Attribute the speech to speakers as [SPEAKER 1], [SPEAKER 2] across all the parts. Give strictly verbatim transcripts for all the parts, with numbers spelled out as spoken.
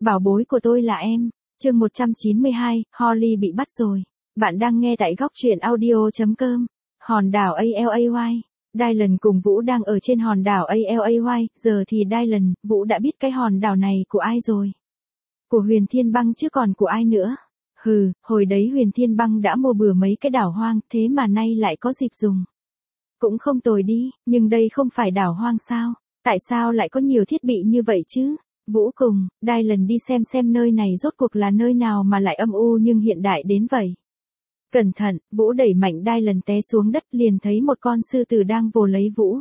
[SPEAKER 1] bảo bối của tôi là em. Chương một trăm chín mươi hai, Holly bị bắt rồi. Bạn đang nghe tại góc truyện audio chấm com. Hòn đảo a lờ a y. Dylan cùng Vũ đang ở trên hòn đảo a lờ a y, giờ thì Dylan, Vũ đã biết cái hòn đảo này của ai rồi. Của Huyền Thiên Băng chứ còn của ai nữa. Hừ, hồi đấy Huyền Thiên Băng đã mua bừa mấy cái đảo hoang, thế mà nay lại có dịp dùng. Cũng không tồi đi, nhưng đây không phải đảo hoang sao? Tại sao lại có nhiều thiết bị như vậy chứ? Vũ cùng Dylan đi xem xem nơi này rốt cuộc là nơi nào mà lại âm u nhưng hiện đại đến vậy. Cẩn thận, Vũ đẩy mạnh Dylan té xuống đất, liền thấy một con sư tử đang vồ lấy Vũ.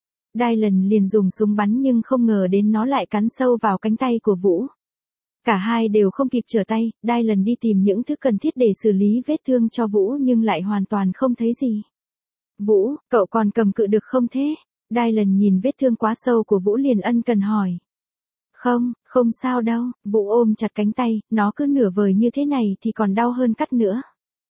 [SPEAKER 1] Dylan liền dùng súng bắn nhưng không ngờ đến nó lại cắn sâu vào cánh tay của Vũ. Cả hai đều không kịp trở tay, Dylan đi tìm những thứ cần thiết để xử lý vết thương cho Vũ nhưng lại hoàn toàn không thấy gì. Vũ, cậu còn cầm cự được không thế? Dylan nhìn vết thương quá sâu của Vũ liền ân cần hỏi. Không, không sao đâu, Vũ ôm chặt cánh tay, nó cứ nửa vời như thế này thì còn đau hơn cắt nữa.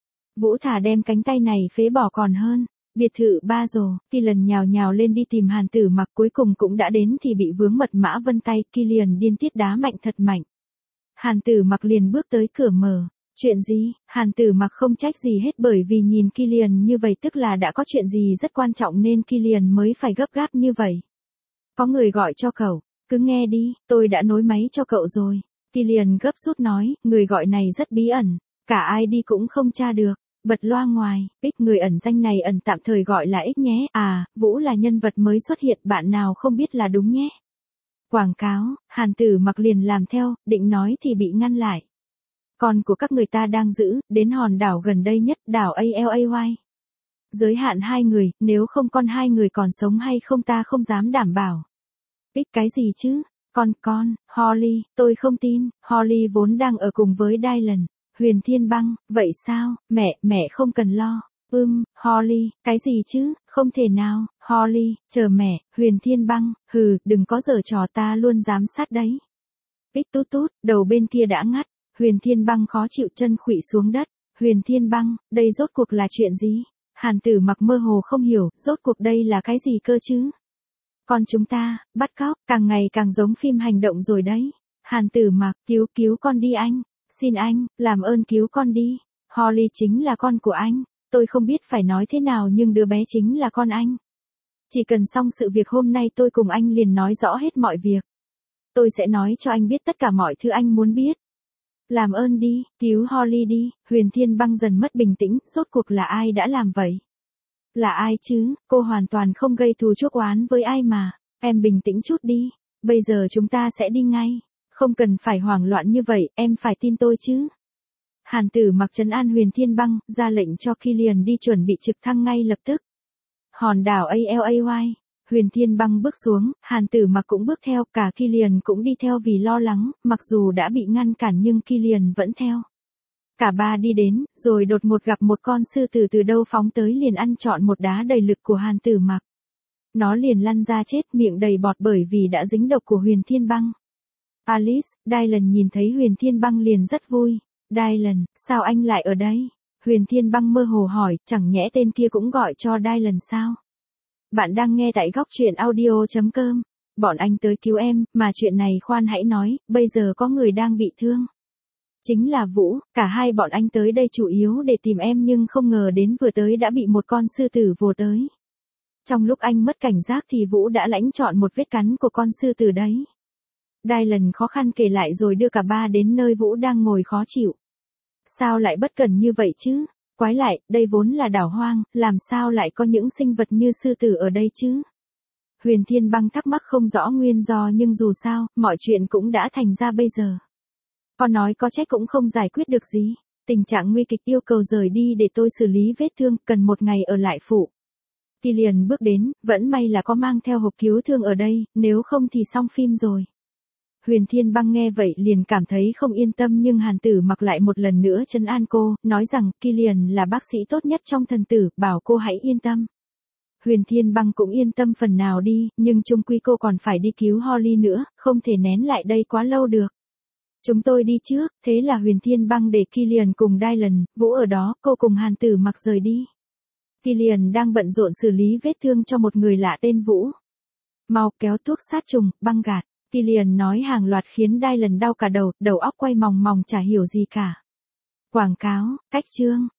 [SPEAKER 1] Vũ thả đem cánh tay này phế bỏ còn hơn. Biệt thự ba rồ, Killian nhào nhào lên đi tìm Hàn Tử Mặc, cuối cùng cũng đã đến thì bị vướng mật mã vân tay, Killian điên tiết đá mạnh thật mạnh. Hàn Tử Mặc liền bước tới cửa mở. Chuyện gì? Hàn Tử Mặc không trách gì hết bởi vì nhìn Killian như vậy tức là đã có chuyện gì rất quan trọng nên Killian mới phải gấp gáp như vậy. Có người gọi cho cậu, cứ nghe đi, tôi đã nối máy cho cậu rồi. Killian gấp rút nói, người gọi này rất bí ẩn, cả ai đi cũng không tra được. Bật loa ngoài, X người ẩn danh này ẩn tạm thời gọi là X nhé, à, Vũ là nhân vật mới xuất hiện, bạn nào không biết là đúng nhé. Quảng cáo, Hàn Tử Mặc liền làm theo, định nói thì bị ngăn lại. Con của các người ta đang giữ, đến hòn đảo gần đây nhất, đảo a lờ a y. Giới hạn hai người, nếu không con hai người còn sống hay không ta không dám đảm bảo. X cái gì chứ? Con, con, Holly, tôi không tin, Holly vốn đang ở cùng với Dylan. Huyền Thiên Băng, vậy sao, mẹ, mẹ không cần lo. Ưm, Holly, cái gì chứ, không thể nào, Holly, chờ mẹ, Huyền Thiên Băng, hừ, đừng có giở trò ta luôn giám sát đấy. Tích tút tút, đầu bên kia đã ngắt, Huyền Thiên Băng khó chịu chân khuỵu xuống đất. Huyền Thiên Băng, đây rốt cuộc là chuyện gì? Hàn Tử Mặc mơ hồ không hiểu, rốt cuộc đây là cái gì cơ chứ? Con chúng ta, bắt cóc, càng ngày càng giống phim hành động rồi đấy. Hàn Tử Mặc, cứu cứu con đi anh. Xin anh, làm ơn cứu con đi. Holly chính là con của anh. Tôi không biết phải nói thế nào nhưng đứa bé chính là con anh. Chỉ cần xong sự việc hôm nay tôi cùng anh liền nói rõ hết mọi việc. Tôi sẽ nói cho anh biết tất cả mọi thứ anh muốn biết. Làm ơn đi, cứu Holly đi. Huyền Thiên Băng dần mất bình tĩnh, rốt cuộc là ai đã làm vậy? Là ai chứ, cô hoàn toàn không gây thù chuốc oán với ai mà. Em bình tĩnh chút đi, bây giờ chúng ta sẽ đi ngay. Không cần phải hoảng loạn như vậy, em phải tin tôi chứ. Hàn Tử Mặc trấn an Huyền Thiên Băng, ra lệnh cho Killian đi chuẩn bị trực thăng ngay lập tức. Hòn đảo a lờ a y. Huyền Thiên Băng bước xuống, Hàn Tử Mặc cũng bước theo, cả Killian cũng đi theo vì lo lắng, mặc dù đã bị ngăn cản nhưng Killian vẫn theo. Cả ba đi đến, rồi đột ngột gặp một con sư tử từ đâu phóng tới liền ăn trọn một đá đầy lực của Hàn Tử Mặc. Nó liền lăn ra chết, miệng đầy bọt bởi vì đã dính độc của Huyền Thiên Băng. Alice, Dylan nhìn thấy Huyền Thiên Băng liền rất vui. Dylan, sao anh lại ở đây? Huyền Thiên Băng mơ hồ hỏi, chẳng nhẽ tên kia cũng gọi cho Dylan sao? Bạn đang nghe tại góc truyện audio chấm com. Bọn anh tới cứu em, mà chuyện này khoan hãy nói, bây giờ có người đang bị thương. Chính là Vũ, cả hai bọn anh tới đây chủ yếu để tìm em nhưng không ngờ đến vừa tới đã bị một con sư tử vồ tới. Trong lúc anh mất cảnh giác thì Vũ đã lãnh trọn một vết cắn của con sư tử đấy. Dylan khó khăn kể lại rồi đưa cả ba đến nơi Vũ đang ngồi khó chịu. Sao lại bất cẩn như vậy chứ? Quái lại, đây vốn là đảo hoang, làm sao lại có những sinh vật như sư tử ở đây chứ? Huyền Thiên Băng thắc mắc không rõ nguyên do nhưng dù sao, mọi chuyện cũng đã thành ra bây giờ. Con nói có trách cũng không giải quyết được gì. Tình trạng nguy kịch yêu cầu rời đi để tôi xử lý vết thương, cần một ngày ở lại phụ. Killian bước đến, vẫn may là có mang theo hộp cứu thương ở đây, nếu không thì xong phim rồi. Huyền Thiên Băng nghe vậy liền cảm thấy không yên tâm nhưng Hàn Tử Mặc lại một lần nữa trấn an cô, nói rằng Killian là bác sĩ tốt nhất trong thần tử, bảo cô hãy yên tâm. Huyền Thiên Băng cũng yên tâm phần nào đi, nhưng chung quy cô còn phải đi cứu Holly nữa, không thể nén lại đây quá lâu được. Chúng tôi đi trước, thế là Huyền Thiên Băng để Killian cùng Dylan, Vũ ở đó, cô cùng Hàn Tử Mặc rời đi. Killian đang bận rộn xử lý vết thương cho một người lạ tên Vũ. Mau kéo thuốc sát trùng, băng gạt. Tillian nói hàng loạt khiến Dylan đau cả đầu, đầu óc quay mòng mòng chả hiểu gì cả. Quảng cáo, cách chương.